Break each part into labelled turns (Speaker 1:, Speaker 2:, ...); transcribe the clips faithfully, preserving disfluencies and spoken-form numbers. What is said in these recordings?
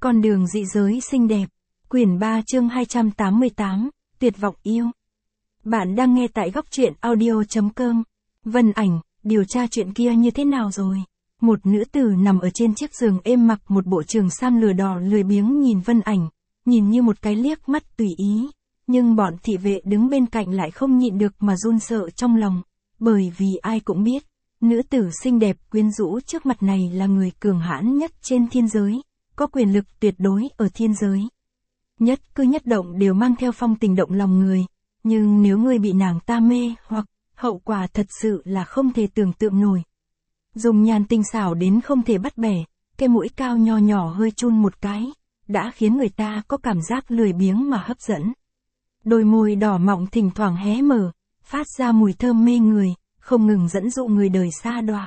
Speaker 1: Con đường dị giới xinh đẹp. Quyển ba chương hai trăm tám mươi tám, Tuyệt vọng yêu. Bạn đang nghe tại góc truyện audio chấm com. Vân Ảnh, điều tra chuyện kia như thế nào rồi? Một nữ tử nằm ở trên chiếc giường êm mặc một bộ trường sam lửa đỏ lười biếng nhìn Vân Ảnh, nhìn như một cái liếc mắt tùy ý. Nhưng bọn thị vệ đứng bên cạnh lại không nhịn được mà run sợ trong lòng, bởi vì ai cũng biết, nữ tử xinh đẹp quyến rũ trước mặt này là người cường hãn nhất trên thiên giới, có quyền lực tuyệt đối ở thiên giới. Nhất cử nhất động đều mang theo phong tình động lòng người, nhưng nếu người bị nàng ta mê hoặc, hậu quả thật sự là không thể tưởng tượng nổi. Dùng nhan tinh xảo đến không thể bắt bẻ, cái mũi cao nho nhỏ hơi chun một cái, đã khiến người ta có cảm giác lười biếng mà hấp dẫn. Đôi môi đỏ mọng thỉnh thoảng hé mở, phát ra mùi thơm mê người, không ngừng dẫn dụ người đời xa đọa.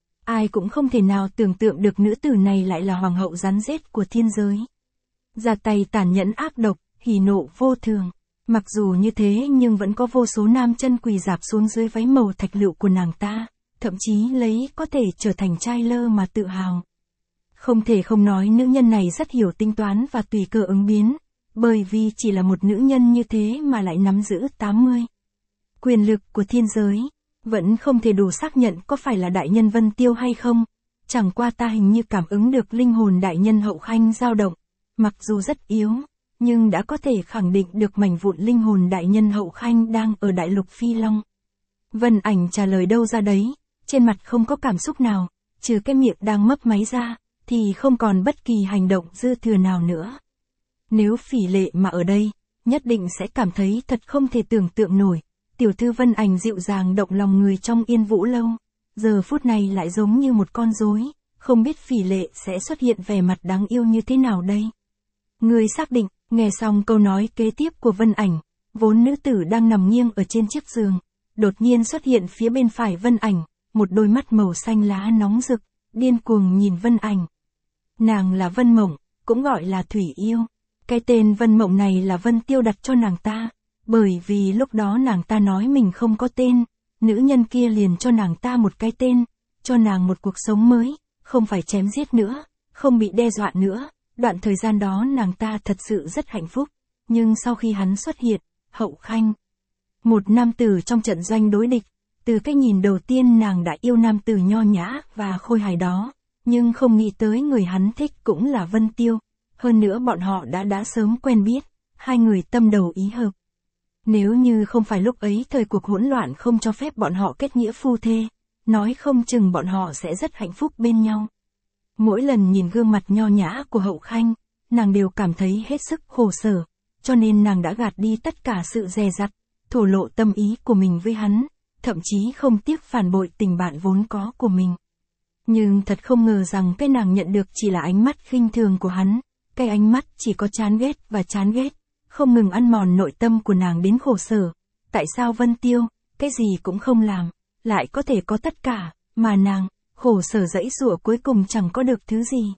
Speaker 1: Ai cũng không thể nào tưởng tượng được nữ tử này lại là hoàng hậu rắn rết của thiên giới. Ra tay tàn nhẫn ác độc, hỉ nộ vô thường. Mặc dù như thế nhưng vẫn có vô số nam chân quỳ rạp xuống dưới váy màu thạch lựu của nàng ta, thậm chí lấy có thể trở thành trai lơ mà tự hào. Không thể không nói nữ nhân này rất hiểu tính toán và tùy cơ ứng biến, bởi vì chỉ là một nữ nhân như thế mà lại nắm giữ tám mươi. Quyền lực của thiên giới, vẫn không thể đủ xác nhận có phải là đại nhân Vân Tiêu hay không, chẳng qua ta hình như cảm ứng được linh hồn đại nhân Hậu Khanh dao động, mặc dù rất yếu, nhưng đã có thể khẳng định được mảnh vụn linh hồn đại nhân Hậu Khanh đang ở đại lục Phi Long. Vân Ảnh trả lời đâu ra đấy, trên mặt không có cảm xúc nào, trừ cái miệng đang mấp máy ra, thì không còn bất kỳ hành động dư thừa nào nữa. Nếu Phỉ Lệ mà ở đây, nhất định sẽ cảm thấy thật không thể tưởng tượng nổi. Tiểu thư Vân Ảnh dịu dàng động lòng người trong Yên Vũ Lâu, giờ phút này lại giống như một con rối, không biết Phỉ Lệ sẽ xuất hiện vẻ mặt đáng yêu như thế nào đây. Người xác định, nghe xong câu nói kế tiếp của Vân Ảnh, vốn nữ tử đang nằm nghiêng ở trên chiếc giường, đột nhiên xuất hiện phía bên phải Vân Ảnh, một đôi mắt màu xanh lá nóng rực, điên cuồng nhìn Vân Ảnh. Nàng là Vân Mộng, cũng gọi là Thủy Yêu. Cái tên Vân Mộng này là Vân Tiêu đặt cho nàng ta. Bởi vì lúc đó nàng ta nói mình không có tên, nữ nhân kia liền cho nàng ta một cái tên, cho nàng một cuộc sống mới, không phải chém giết nữa, không bị đe dọa nữa. Đoạn thời gian đó nàng ta thật sự rất hạnh phúc, nhưng sau khi hắn xuất hiện, Hậu Khanh, một nam tử trong trận doanh đối địch, từ cái nhìn đầu tiên nàng đã yêu nam tử nho nhã và khôi hài đó, nhưng không nghĩ tới người hắn thích cũng là Vân Tiêu, hơn nữa bọn họ đã đã sớm quen biết, hai người tâm đầu ý hợp. Nếu như không phải lúc ấy thời cuộc hỗn loạn không cho phép bọn họ kết nghĩa phu thê, nói không chừng bọn họ sẽ rất hạnh phúc bên nhau. Mỗi lần nhìn gương mặt nho nhã của Hậu Khanh, nàng đều cảm thấy hết sức khổ sở, cho nên nàng đã gạt đi tất cả sự dè dặt, thổ lộ tâm ý của mình với hắn, thậm chí không tiếc phản bội tình bạn vốn có của mình. Nhưng thật không ngờ rằng cái nàng nhận được chỉ là ánh mắt khinh thường của hắn, cái ánh mắt chỉ có chán ghét và chán ghét, không ngừng ăn mòn nội tâm của nàng đến khổ sở. Tại sao Vân Tiêu, cái gì cũng không làm, lại có thể có tất cả, mà nàng, khổ sở dãy giụa cuối cùng chẳng có được thứ gì.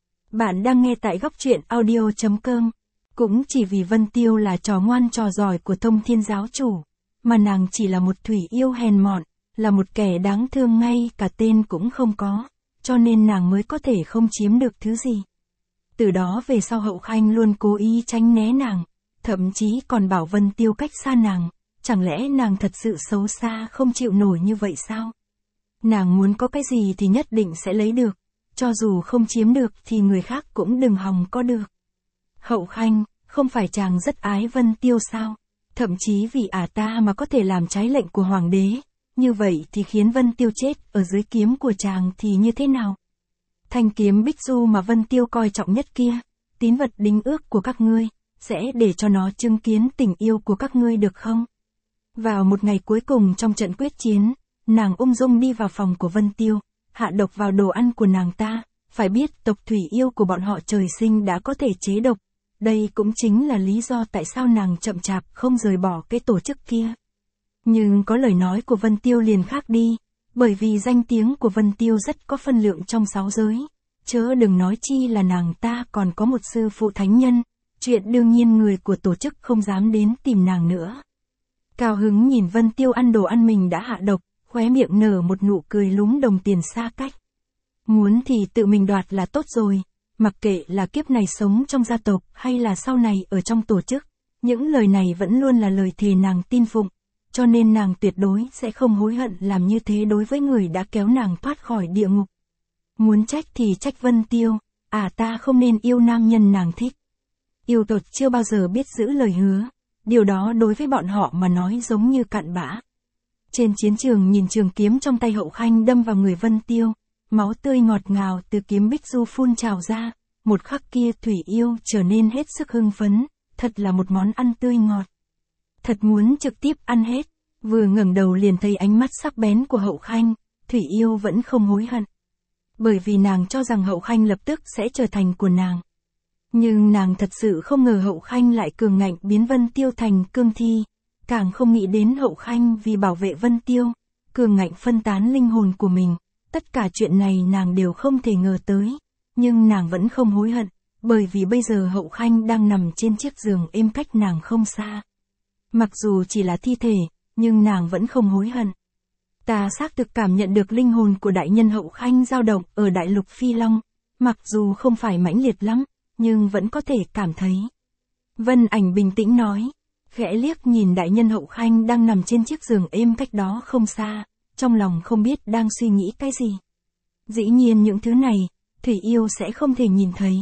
Speaker 1: Bạn đang nghe tại góc truyện audio chấm com. Cũng chỉ vì Vân Tiêu là trò ngoan trò giỏi của Thông Thiên giáo chủ, mà nàng chỉ là một thủy yêu hèn mọn, là một kẻ đáng thương ngay cả tên cũng không có, cho nên nàng mới có thể không chiếm được thứ gì. Từ đó về sau Hậu Khanh luôn cố ý tránh né nàng, thậm chí còn bảo Vân Tiêu cách xa nàng, chẳng lẽ nàng thật sự xấu xa không chịu nổi như vậy sao? Nàng muốn có cái gì thì nhất định sẽ lấy được, cho dù không chiếm được thì người khác cũng đừng hòng có được. Hậu Khanh, không phải chàng rất ái Vân Tiêu sao? Thậm chí vì ả ta mà có thể làm trái lệnh của hoàng đế, như vậy thì khiến Vân Tiêu chết ở dưới kiếm của chàng thì như thế nào? Thanh kiếm Bích Du mà Vân Tiêu coi trọng nhất kia, tín vật đính ước của các ngươi, sẽ để cho nó chứng kiến tình yêu của các ngươi được không? Vào một ngày cuối cùng trong trận quyết chiến, nàng ung dung đi vào phòng của Vân Tiêu, hạ độc vào đồ ăn của nàng ta, phải biết tộc Thủy Yêu của bọn họ trời sinh đã có thể chế độc, đây cũng chính là lý do tại sao nàng chậm chạp không rời bỏ cái tổ chức kia. Nhưng có lời nói của Vân Tiêu liền khác đi, bởi vì danh tiếng của Vân Tiêu rất có phân lượng trong sáu giới, chớ đừng nói chi là nàng ta còn có một sư phụ thánh nhân, chuyện đương nhiên người của tổ chức không dám đến tìm nàng nữa. Cao hứng nhìn Vân Tiêu ăn đồ ăn mình đã hạ độc, khóe miệng nở một nụ cười lúm đồng tiền xa cách. Muốn thì tự mình đoạt là tốt rồi, Mặc kệ là kiếp này sống trong gia tộc hay là sau này ở trong tổ chức, những lời này vẫn luôn là lời thề nàng tin phụng, cho nên nàng tuyệt đối sẽ không hối hận làm như thế đối với người đã kéo nàng thoát khỏi địa ngục. Muốn trách thì trách Vân Tiêu, à ta không nên yêu nam nhân nàng thích. Yêu tột chưa bao giờ biết giữ lời hứa, điều đó đối với bọn họ mà nói giống như cặn bã. Trên chiến trường nhìn trường kiếm trong tay Hậu Khanh đâm vào người Vân Tiêu, máu tươi ngọt ngào từ kiếm bích du phun trào ra, một khắc kia Thủy Yêu trở nên hết sức hưng phấn, thật là một món ăn tươi ngọt. Thật muốn trực tiếp ăn hết, vừa ngẩng đầu liền thấy ánh mắt sắc bén của Hậu Khanh, Thủy Yêu vẫn không hối hận. Bởi vì nàng cho rằng Hậu Khanh lập tức sẽ trở thành của nàng. Nhưng nàng thật sự không ngờ Hậu Khanh lại cường ngạnh biến Vân Tiêu thành cương thi, càng không nghĩ đến Hậu Khanh vì bảo vệ Vân Tiêu, cường ngạnh phân tán linh hồn của mình. Tất cả chuyện này nàng đều không thể ngờ tới, nhưng nàng vẫn không hối hận, bởi vì bây giờ Hậu Khanh đang nằm trên chiếc giường êm cách nàng không xa. Mặc dù chỉ là thi thể, nhưng nàng vẫn không hối hận. Ta xác thực cảm nhận được linh hồn của đại nhân Hậu Khanh dao động ở đại lục Phi Long, mặc dù không phải mãnh liệt lắm, nhưng vẫn có thể cảm thấy. Vân Ảnh bình tĩnh nói, khẽ liếc nhìn đại nhân Hậu Khanh đang nằm trên chiếc giường êm cách đó không xa, trong lòng không biết đang suy nghĩ cái gì. Dĩ nhiên những thứ này, Thủy Yêu sẽ không thể nhìn thấy.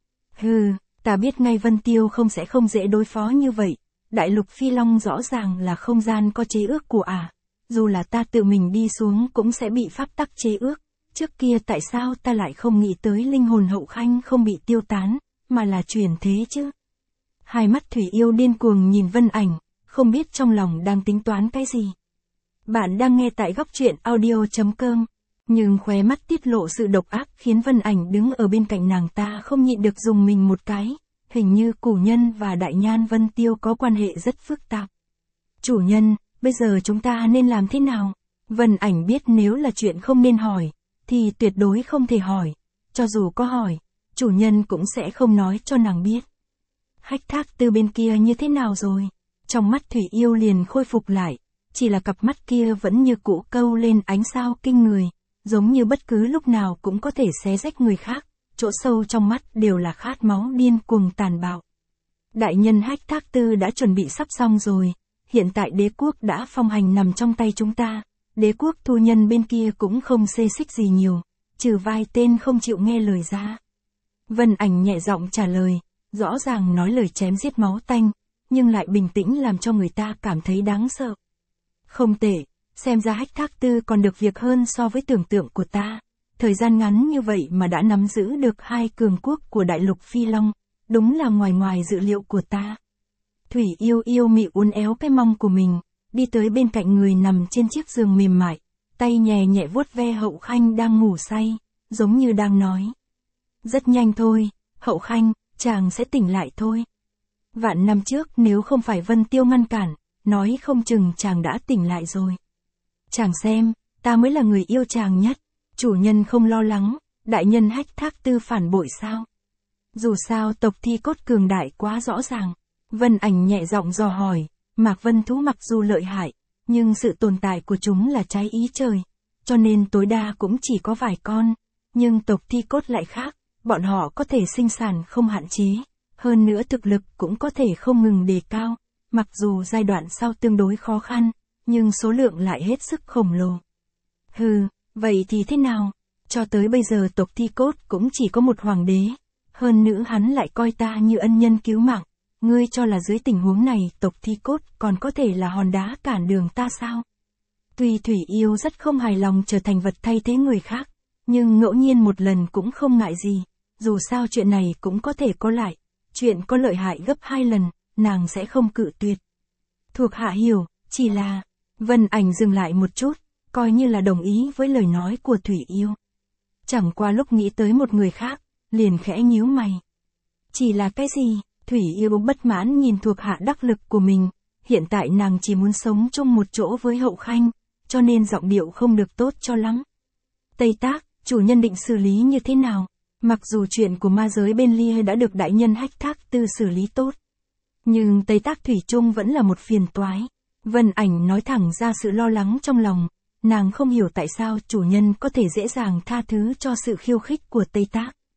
Speaker 1: Hừ, ta biết ngay Vân Tiêu không sẽ không dễ đối phó như vậy, đại lục Phi Long rõ ràng là không gian có chế ước của ả. À. Dù là ta tự mình đi xuống cũng sẽ bị pháp tắc chế ước, trước kia tại sao ta lại không nghĩ tới linh hồn Hậu Khanh không bị tiêu tán, mà là chuyển thế chứ. Hai mắt Thủy Yêu điên cuồng nhìn Vân Ảnh, không biết trong lòng đang tính toán cái gì. Bạn đang nghe tại góc truyện audio chấm com, nhưng khóe mắt tiết lộ sự độc ác khiến Vân Ảnh đứng ở bên cạnh nàng ta không nhịn được dùng mình một cái, hình như Cửu Nhân và Đại Nhan Vân Tiêu có quan hệ rất phức tạp. Chủ nhân, bây giờ chúng ta nên làm thế nào? Vân Ảnh biết nếu là chuyện không nên hỏi, thì tuyệt đối không thể hỏi, cho dù có hỏi, chủ nhân cũng sẽ không nói cho nàng biết. Hách Thác Tư bên kia như thế nào rồi? Trong mắt Thủy Yêu liền khôi phục lại, chỉ là cặp mắt kia vẫn như cũ câu lên ánh sao kinh người, giống như bất cứ lúc nào cũng có thể xé rách người khác, chỗ sâu trong mắt đều là khát máu điên cuồng tàn bạo. Đại nhân Hách Thác Tư đã chuẩn bị sắp xong rồi, hiện tại đế quốc đã phong hành nằm trong tay chúng ta, đế quốc thu nhân bên kia cũng không xê xích gì nhiều, trừ vài tên không chịu nghe lời ra. Vân Ảnh nhẹ giọng trả lời, rõ ràng nói lời chém giết máu tanh, nhưng lại bình tĩnh làm cho người ta cảm thấy đáng sợ. Không tệ, xem ra Hách Thác Tư còn được việc hơn so với tưởng tượng của ta. Thời gian ngắn như vậy mà đã nắm giữ được hai cường quốc của đại lục Phi Long, đúng là ngoài ngoài dự liệu của ta. Thủy Yêu yêu mị uốn éo cái mông của mình, đi tới bên cạnh người nằm trên chiếc giường mềm mại, tay nhẹ nhẹ vuốt ve Hậu Khanh đang ngủ say, giống như đang nói. Rất nhanh thôi, Hậu Khanh, chàng sẽ tỉnh lại thôi. Vạn năm trước nếu không phải Vân Tiêu ngăn cản, nói không chừng chàng đã tỉnh lại rồi. Chàng xem, ta mới là người yêu chàng nhất, chủ nhân không lo lắng, đại nhân Hách Thác Tư phản bội sao? Dù sao tộc Thi Cốt cường đại quá rõ ràng. Vân Ảnh nhẹ giọng dò hỏi, Mạc Vân Thú mặc dù lợi hại, nhưng sự tồn tại của chúng là trái ý trời, cho nên tối đa cũng chỉ có vài con, nhưng tộc Thi Cốt lại khác, bọn họ có thể sinh sản không hạn chế, hơn nữa thực lực cũng có thể không ngừng đề cao, mặc dù giai đoạn sau tương đối khó khăn, nhưng số lượng lại hết sức khổng lồ. Hừ, vậy thì thế nào? Cho tới bây giờ tộc Thi Cốt cũng chỉ có một hoàng đế, hơn nữa hắn lại coi ta như ân nhân cứu mạng. Ngươi cho là dưới tình huống này tộc Thi Cốt còn có thể là hòn đá cản đường ta sao? Tuy Thủy Yêu rất không hài lòng trở thành vật thay thế người khác, nhưng ngẫu nhiên một lần cũng không ngại gì, dù sao chuyện này cũng có thể có lại, chuyện có lợi hại gấp hai lần, nàng sẽ không cự tuyệt. Thuộc hạ hiểu, chỉ là... Vân Ảnh dừng lại một chút, coi như là đồng ý với lời nói của Thủy Yêu. Chẳng qua lúc nghĩ tới một người khác, liền khẽ nhíu mày. Chỉ là cái gì? Thủy Yêu bất mãn nhìn thuộc hạ đắc lực của mình, hiện tại nàng chỉ muốn sống chung một chỗ với Hậu Khanh, cho nên giọng điệu không được tốt cho lắm. Tây Tác, chủ nhân định xử lý như thế nào? Mặc dù chuyện của ma giới bên Lia đã được đại nhân Hách Thác Tư xử lý tốt, nhưng Tây Tác thủy chung vẫn là một phiền toái. Vân Ảnh nói thẳng ra sự lo lắng trong lòng, nàng không hiểu tại sao chủ nhân có thể dễ dàng tha thứ cho sự khiêu khích của Tây Tác.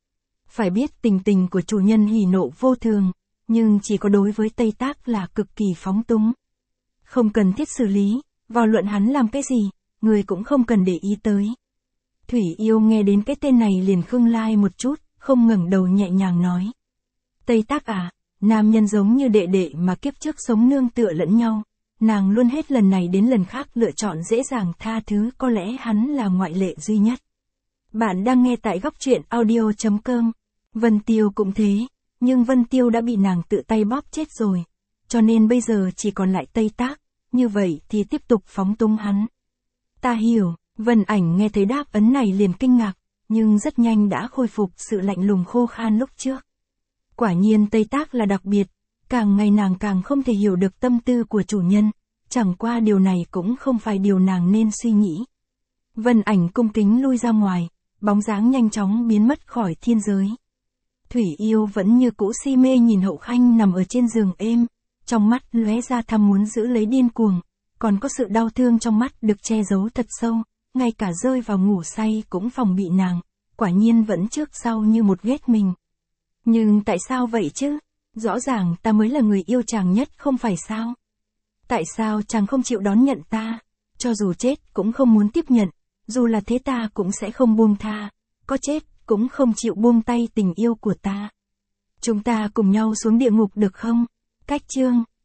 Speaker 1: Phải biết tình tình của chủ nhân hỉ nộ vô thường, nhưng chỉ có đối với Tây Tác là cực kỳ phóng túng. Không cần thiết xử lý, vào luận hắn làm cái gì, người cũng không cần để ý tới. Thủy Yêu nghe đến cái tên này liền khưng lai một chút, không ngẩng đầu nhẹ nhàng nói. Tây Tác à, nam nhân giống như đệ đệ mà kiếp trước sống nương tựa lẫn nhau, nàng luôn hết lần này đến lần khác lựa chọn dễ dàng tha thứ, có lẽ hắn là ngoại lệ duy nhất. Bạn đang nghe tại góc truyện audio chấm com. Vân Tiêu cũng thế, nhưng Vân Tiêu đã bị nàng tự tay bóp chết rồi, cho nên bây giờ chỉ còn lại Tây Tác, như vậy thì tiếp tục phóng túng hắn. Ta hiểu, Vân Ảnh nghe thấy đáp ấn này liền kinh ngạc, nhưng rất nhanh đã khôi phục sự lạnh lùng khô khan lúc trước. Quả nhiên Tây Tác là đặc biệt, càng ngày nàng càng không thể hiểu được tâm tư của chủ nhân, chẳng qua điều này cũng không phải điều nàng nên suy nghĩ. Vân Ảnh cung kính lui ra ngoài, bóng dáng nhanh chóng biến mất khỏi thiên giới. Thủy Yêu vẫn như cũ si mê nhìn Hậu Khanh nằm ở trên giường êm, trong mắt lóe ra tham muốn giữ lấy điên cuồng, còn có sự đau thương trong mắt được che giấu thật sâu, ngay cả rơi vào ngủ say cũng phòng bị nàng, quả nhiên vẫn trước sau như một ghét mình. Nhưng tại sao vậy chứ? Rõ ràng ta mới là người yêu chàng nhất không phải sao? Tại sao chàng không chịu đón nhận ta? Cho dù chết cũng không muốn tiếp nhận, dù là thế ta cũng sẽ không buông tha, có chết cũng không chịu buông tay tình yêu của ta. Chúng ta cùng nhau xuống địa ngục được không? Cách chương